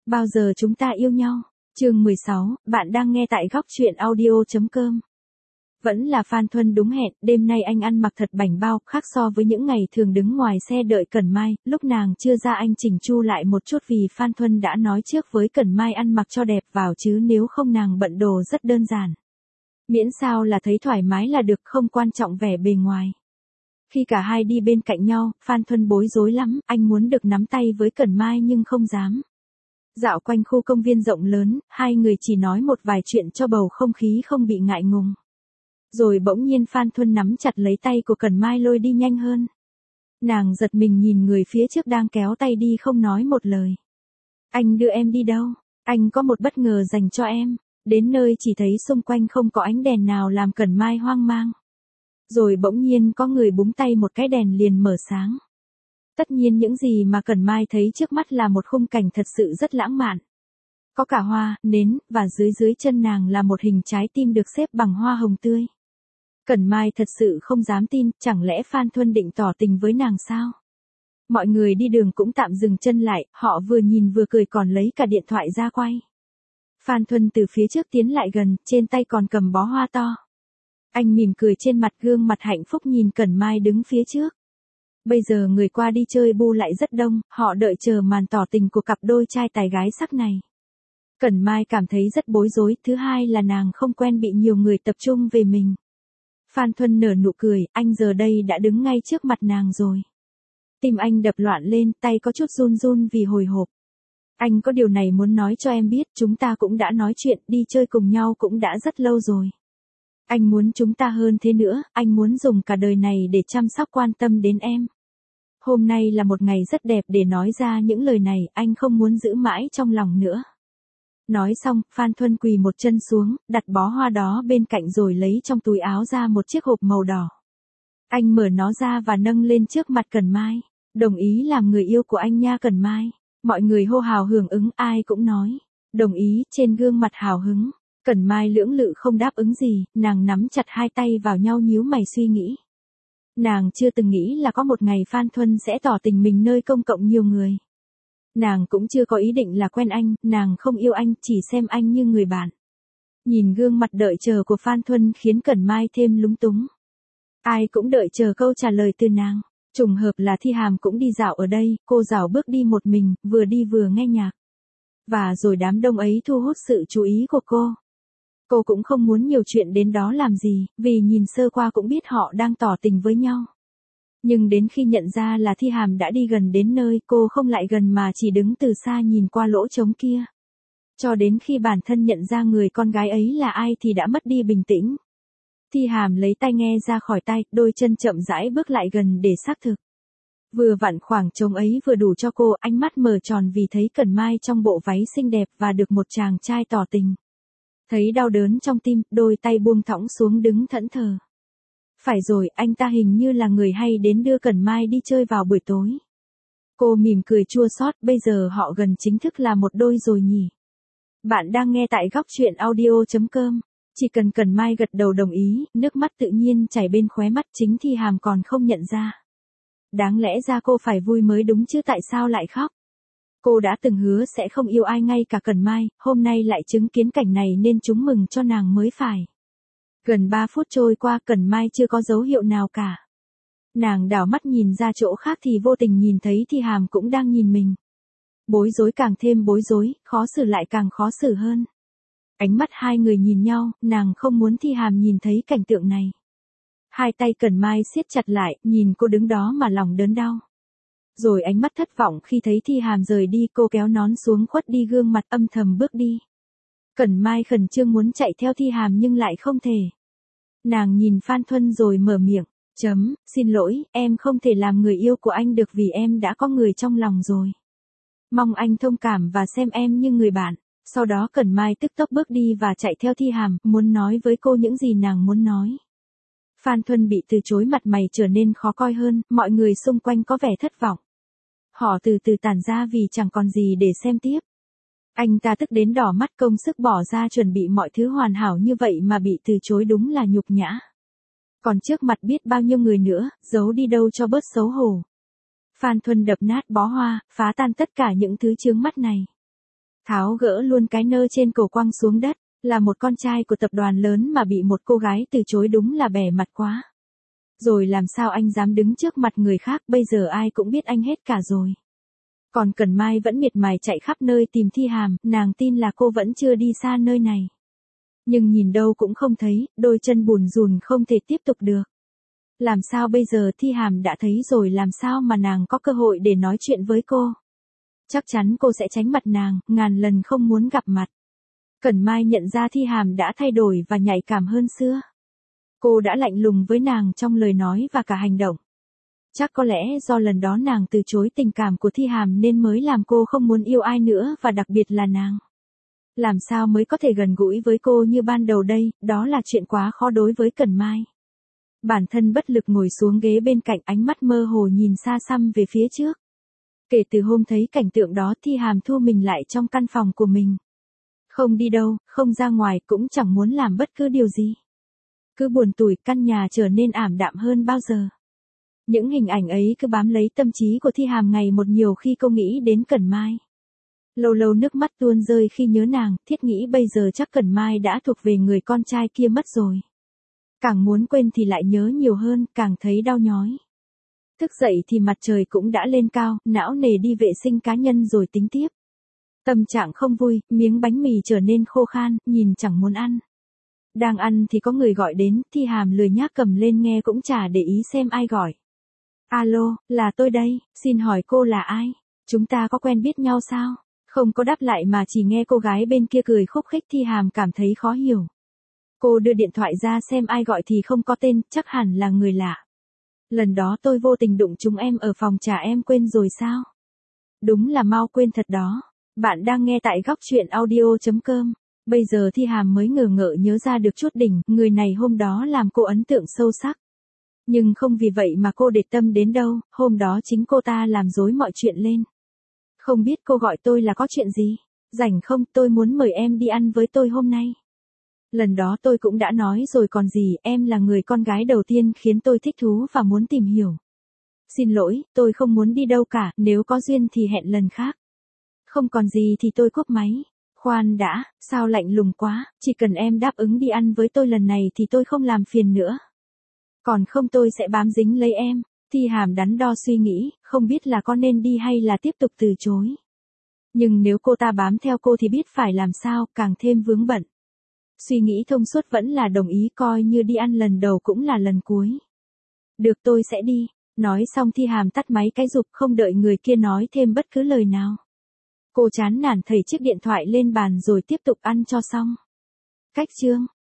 Bao giờ chúng ta yêu nhau? Chương 16, bạn đang nghe tại góc truyện audio.com. Vẫn là Phan Thuân đúng hẹn, đêm nay anh ăn mặc thật bảnh bao, khác so với những ngày thường đứng ngoài xe đợi Cẩn Mai, lúc nàng chưa ra anh chỉnh chu lại một chút vì Phan Thuân đã nói trước với Cẩn Mai ăn mặc cho đẹp vào chứ nếu không nàng bận đồ rất đơn giản. Miễn sao là thấy thoải mái là được, không quan trọng vẻ bề ngoài. Khi cả hai đi bên cạnh nhau, Phan Thuân bối rối lắm, anh muốn được nắm tay với Cẩn Mai nhưng không dám. Dạo quanh khu công viên rộng lớn, hai người chỉ nói một vài chuyện cho bầu không khí không bị ngại ngùng. Rồi bỗng nhiên Phan Thuân nắm chặt lấy tay của Cẩn Mai lôi đi nhanh hơn. Nàng giật mình nhìn người phía trước đang kéo tay đi không nói một lời. Anh đưa em đi đâu? Anh có một bất ngờ dành cho em. Đến nơi chỉ thấy xung quanh không có ánh đèn nào làm Cẩn Mai hoang mang. Rồi bỗng nhiên có người búng tay một cái đèn liền mở sáng. Tất nhiên những gì mà Cẩn Mai thấy trước mắt là một khung cảnh thật sự rất lãng mạn. Có cả hoa, nến, và dưới chân nàng là một hình trái tim được xếp bằng hoa hồng tươi. Cẩn Mai thật sự không dám tin, chẳng lẽ Phan Thuân định tỏ tình với nàng sao? Mọi người đi đường cũng tạm dừng chân lại, họ vừa nhìn vừa cười còn lấy cả điện thoại ra quay. Phan Thuân từ phía trước tiến lại gần, trên tay còn cầm bó hoa to. Anh mỉm cười trên mặt, gương mặt hạnh phúc nhìn Cẩn Mai đứng phía trước. Bây giờ người qua đi chơi bu lại rất đông, họ đợi chờ màn tỏ tình của cặp đôi trai tài gái sắc này. Cẩn Mai cảm thấy rất bối rối, thứ hai là nàng không quen bị nhiều người tập trung về mình. Phan Thuân nở nụ cười, anh giờ đây đã đứng ngay trước mặt nàng rồi. Tim anh đập loạn lên, tay có chút run run vì hồi hộp. Anh có điều này muốn nói cho em biết, chúng ta cũng đã nói chuyện, đi chơi cùng nhau cũng đã rất lâu rồi. Anh muốn chúng ta hơn thế nữa, anh muốn dùng cả đời này để chăm sóc quan tâm đến em. Hôm nay là một ngày rất đẹp để nói ra những lời này, anh không muốn giữ mãi trong lòng nữa. Nói xong, Phan Thuân quỳ một chân xuống, đặt bó hoa đó bên cạnh rồi lấy trong túi áo ra một chiếc hộp màu đỏ. Anh mở nó ra và nâng lên trước mặt Cẩn Mai. Đồng ý làm người yêu của anh nha Cẩn Mai. Mọi người hô hào hưởng ứng, ai cũng nói. Đồng ý, trên gương mặt hào hứng. Cẩn Mai lưỡng lự không đáp ứng gì, nàng nắm chặt hai tay vào nhau nhíu mày suy nghĩ. Nàng chưa từng nghĩ là có một ngày Phan Thuân sẽ tỏ tình mình nơi công cộng nhiều người. Nàng cũng chưa có ý định là quen anh, nàng không yêu anh, chỉ xem anh như người bạn. Nhìn gương mặt đợi chờ của Phan Thuân khiến Cẩn Mai thêm lúng túng. Ai cũng đợi chờ câu trả lời từ nàng. Trùng hợp là Thi Hàm cũng đi dạo ở đây, cô dạo bước đi một mình, vừa đi vừa nghe nhạc. Và rồi đám đông ấy thu hút sự chú ý của cô. Cô cũng không muốn nhiều chuyện đến đó làm gì, vì nhìn sơ qua cũng biết họ đang tỏ tình với nhau. Nhưng đến khi nhận ra là Thi Hàm đã đi gần đến nơi, cô không lại gần mà chỉ đứng từ xa nhìn qua lỗ trống kia. Cho đến khi bản thân nhận ra người con gái ấy là ai thì đã mất đi bình tĩnh. Thi Hàm lấy tai nghe ra khỏi tai, đôi chân chậm rãi bước lại gần để xác thực. Vừa vặn khoảng trống ấy vừa đủ cho cô, ánh mắt mở tròn vì thấy Cẩn Mai trong bộ váy xinh đẹp và được một chàng trai tỏ tình. Thấy đau đớn trong tim, đôi tay buông thõng xuống đứng thẫn thờ. Phải rồi, anh ta hình như là người hay đến đưa Cẩn Mai đi chơi vào buổi tối. Cô mỉm cười chua xót, bây giờ họ gần chính thức là một đôi rồi nhỉ. Bạn đang nghe tại góc truyện audio.com. Chỉ cần Cẩn Mai gật đầu đồng ý, nước mắt tự nhiên chảy bên khóe mắt, chính Thi Hàm còn không nhận ra. Đáng lẽ ra cô phải vui mới đúng chứ tại sao lại khóc. Cô đã từng hứa sẽ không yêu ai ngay cả Cẩn Mai, hôm nay lại chứng kiến cảnh này nên chúng mừng cho nàng mới phải. Gần 3 phút trôi qua Cẩn Mai chưa có dấu hiệu nào cả. Nàng đảo mắt nhìn ra chỗ khác thì vô tình nhìn thấy Thi Hàm cũng đang nhìn mình. Bối rối càng thêm bối rối, khó xử lại càng khó xử hơn. Ánh mắt hai người nhìn nhau, nàng không muốn Thi Hàm nhìn thấy cảnh tượng này. Hai tay Cẩn Mai siết chặt lại, nhìn cô đứng đó mà lòng đớn đau. Rồi ánh mắt thất vọng khi thấy Thi Hàm rời đi, cô kéo nón xuống khuất đi gương mặt âm thầm bước đi. Cẩn Mai khẩn trương muốn chạy theo Thi Hàm nhưng lại không thể. Nàng nhìn Phan Thuân rồi mở miệng, xin lỗi, em không thể làm người yêu của anh được vì em đã có người trong lòng rồi. Mong anh thông cảm và xem em như người bạn. Sau đó Cẩn Mai tức tốc bước đi và chạy theo Thi Hàm, muốn nói với cô những gì nàng muốn nói. Phan Thuân bị từ chối, mặt mày trở nên khó coi hơn, mọi người xung quanh có vẻ thất vọng. Họ từ từ tản ra vì chẳng còn gì để xem tiếp. Anh ta tức đến đỏ mắt, công sức bỏ ra chuẩn bị mọi thứ hoàn hảo như vậy mà bị từ chối đúng là nhục nhã. Còn trước mặt biết bao nhiêu người nữa, giấu đi đâu cho bớt xấu hổ. Phan Thuân đập nát bó hoa, phá tan tất cả những thứ chướng mắt này. tháo gỡ luôn cái nơ trên cổ quăng xuống đất, là một con trai của tập đoàn lớn mà bị một cô gái từ chối đúng là bẻ mặt quá. Rồi làm sao anh dám đứng trước mặt người khác, bây giờ ai cũng biết anh hết cả rồi. Còn Cẩn Mai vẫn miệt mài chạy khắp nơi tìm Thi Hàm, nàng tin là cô vẫn chưa đi xa nơi này. Nhưng nhìn đâu cũng không thấy, đôi chân bùn rùn không thể tiếp tục được. Làm sao bây giờ, Thi Hàm đã thấy rồi, làm sao mà nàng có cơ hội để nói chuyện với cô. Chắc chắn cô sẽ tránh mặt nàng, ngàn lần không muốn gặp mặt. Cẩn Mai nhận ra Thi Hàm đã thay đổi và nhạy cảm hơn xưa. Cô đã lạnh lùng với nàng trong lời nói và cả hành động. Chắc có lẽ do lần đó nàng từ chối tình cảm của Thi Hàm nên mới làm cô không muốn yêu ai nữa, và đặc biệt là nàng. Làm sao mới có thể gần gũi với cô như ban đầu đây, đó là chuyện quá khó đối với Cẩn Mai. Bản thân bất lực ngồi xuống ghế bên cạnh, ánh mắt mơ hồ nhìn xa xăm về phía trước. Kể từ hôm thấy cảnh tượng đó, Thi Hàm thu mình lại trong căn phòng của mình. Không đi đâu, không ra ngoài, cũng chẳng muốn làm bất cứ điều gì. Cứ buồn tủi, căn nhà trở nên ảm đạm hơn bao giờ. Những hình ảnh ấy cứ bám lấy tâm trí của Thi Hàm ngày một nhiều khi cô nghĩ đến Cẩn Mai. Lâu lâu nước mắt tuôn rơi khi nhớ nàng, thiết nghĩ bây giờ chắc Cẩn Mai đã thuộc về người con trai kia mất rồi. Càng muốn quên thì lại nhớ nhiều hơn, càng thấy đau nhói. Thức dậy thì mặt trời cũng đã lên cao, não nề đi vệ sinh cá nhân rồi tính tiếp. Tâm trạng không vui, miếng bánh mì trở nên khô khan, nhìn chẳng muốn ăn. Đang ăn thì có người gọi đến, Thi Hàm lười nhác cầm lên nghe cũng chả để ý xem ai gọi. Alo, là tôi đây, xin hỏi cô là ai? Chúng ta có quen biết nhau sao? Không có đáp lại mà chỉ nghe cô gái bên kia cười khúc khích, Thi Hàm cảm thấy khó hiểu. Cô đưa điện thoại ra xem ai gọi thì không có tên, chắc hẳn là người lạ. Lần đó tôi vô tình đụng chúng em ở phòng trà, em quên rồi sao? Đúng là mau quên thật đó. Bạn đang nghe tại góc truyện audio.com. Bây giờ Thi Hàm mới ngờ ngợ nhớ ra được chút đỉnh, người này hôm đó làm cô ấn tượng sâu sắc. Nhưng không vì vậy mà cô để tâm đến đâu, hôm đó chính cô ta làm rối mọi chuyện lên. Không biết cô gọi tôi là có chuyện gì? Rảnh không, tôi muốn mời em đi ăn với tôi hôm nay. Lần đó tôi cũng đã nói rồi còn gì, em là người con gái đầu tiên khiến tôi thích thú và muốn tìm hiểu. Xin lỗi, tôi không muốn đi đâu cả, nếu có duyên thì hẹn lần khác. Không còn gì thì tôi cúp máy. Khoan đã, sao lạnh lùng quá, chỉ cần em đáp ứng đi ăn với tôi lần này thì tôi không làm phiền nữa. Còn không tôi sẽ bám dính lấy em. Thi Hàm đắn đo suy nghĩ, không biết là có nên đi hay là tiếp tục từ chối. Nhưng nếu cô ta bám theo cô thì biết phải làm sao, càng thêm vướng bận. Suy nghĩ thông suốt vẫn là đồng ý, coi như đi ăn lần đầu cũng là lần cuối. Được, tôi sẽ đi. Nói xong Thi Hàm tắt máy cái rụp, không đợi người kia nói thêm bất cứ lời nào. Cô chán nản thầy chiếc điện thoại lên bàn rồi tiếp tục ăn cho xong. Cách chương